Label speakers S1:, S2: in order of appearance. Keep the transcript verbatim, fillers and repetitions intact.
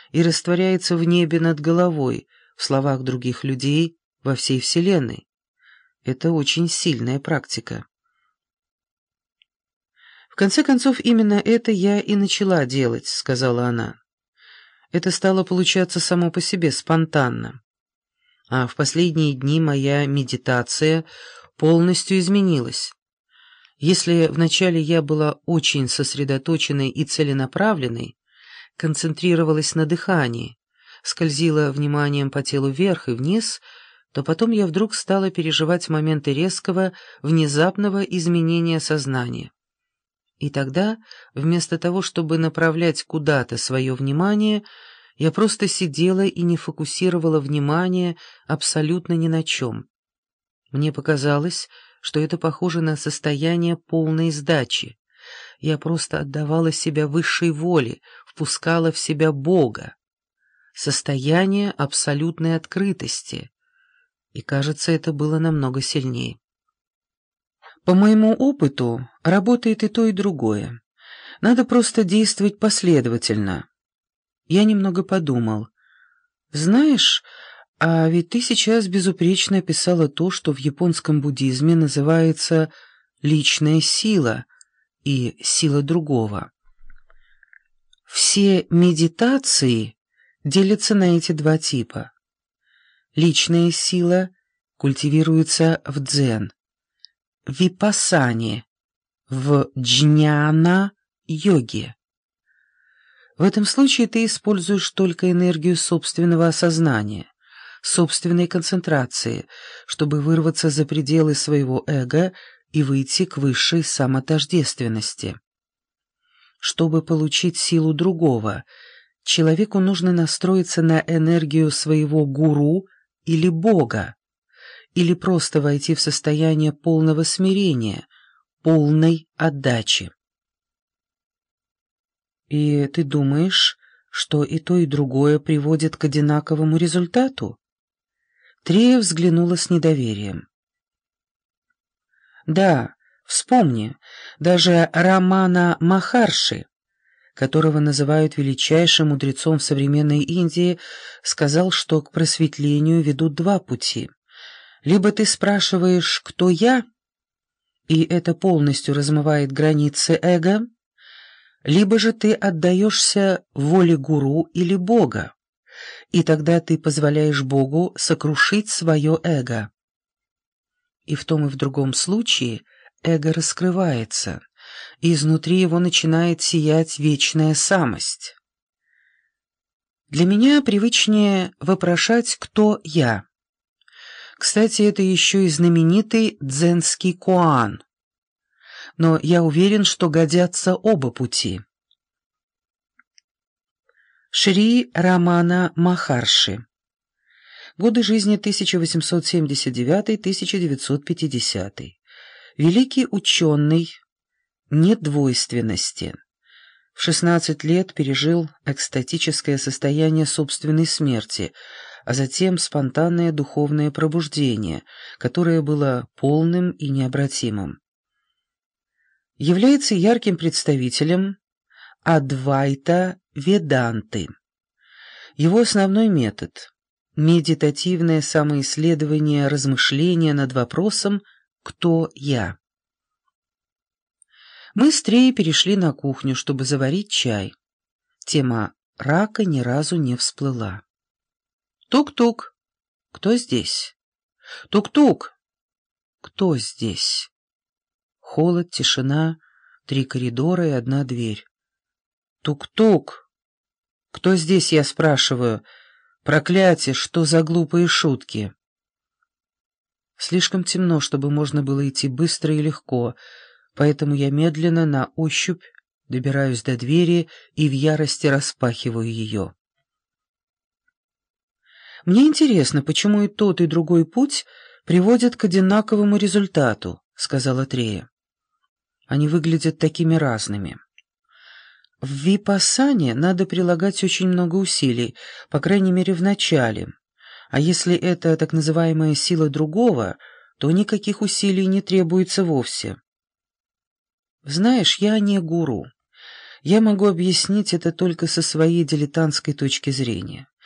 S1: и растворяется в небе над головой, в словах других людей, во всей Вселенной. Это очень сильная практика. «В конце концов, именно это я и начала делать», — сказала она. «Это стало получаться само по себе, спонтанно. А в последние дни моя медитация полностью изменилась. Если вначале я была очень сосредоточенной и целенаправленной, концентрировалась на дыхании, скользила вниманием по телу вверх и вниз, то потом я вдруг стала переживать моменты резкого, внезапного изменения сознания. И тогда, вместо того, чтобы направлять куда-то свое внимание, я просто сидела и не фокусировала внимание абсолютно ни на чем. Мне показалось, что это похоже на состояние полной сдачи. Я просто отдавала себя высшей воле, впускала в себя Бога. Состояние абсолютной открытости. И, кажется, это было намного сильнее. По моему опыту, работает и то, и другое. Надо просто действовать последовательно. Я немного подумал. Знаешь, а ведь ты сейчас безупречно описала то, что в японском буддизме называется «личная сила» и «сила другого». Все медитации делятся на эти два типа. Личная сила культивируется в дзен, в випассане, в джняна-йоге. В этом случае ты используешь только энергию собственного осознания, собственной концентрации, чтобы вырваться за пределы своего эго и выйти к высшей самотождественности. Чтобы получить силу другого, человеку нужно настроиться на энергию своего гуру или Бога, или просто войти в состояние полного смирения, полной отдачи. И ты думаешь, что и то, и другое приводит к одинаковому результату? Трея взглянула с недоверием. Да, вспомни, даже Рамана Махарши, которого называют величайшим мудрецом в современной Индии, сказал, что к просветлению ведут два пути. Либо ты спрашиваешь «кто я?», и это полностью размывает границы эго, либо же ты отдаешься воле гуру или Бога, и тогда ты позволяешь Богу сокрушить свое эго. И в том и в другом случае эго раскрывается, и изнутри его начинает сиять вечная самость. Для меня привычнее вопрошать «кто я?». Кстати, это еще и знаменитый дзенский куан. Но я уверен, что годятся оба пути. Шри Рамана Махарши. Годы жизни тысяча восемьсот семьдесят девятый — тысяча девятьсот пятидесятый. Великий ученый недвойственности. В шестнадцать лет пережил экстатическое состояние собственной смерти, а затем спонтанное духовное пробуждение, которое было полным и необратимым. Является ярким представителем Адвайта Веданты. Его основной метод – медитативное самоисследование, размышление над вопросом «Кто я?». Мы с Треей перешли на кухню, чтобы заварить чай. Тема рака ни разу не всплыла. Тук-тук. Кто здесь? Тук-тук. Кто здесь? Холод, тишина, три коридора и одна дверь. Тук-тук. Кто здесь, я спрашиваю? Проклятие, что за глупые шутки? Слишком темно, чтобы можно было идти быстро и легко, поэтому я медленно на ощупь добираюсь до двери и в ярости распахиваю ее. Мне интересно, почему и тот, и другой путь приводят к одинаковому результату, сказала Трея. Они выглядят такими разными. В випассане надо прилагать очень много усилий, по крайней мере в начале, а если это так называемая сила другого, то никаких усилий не требуется вовсе. Знаешь, я не гуру. Я могу объяснить это только со своей дилетантской точки зрения.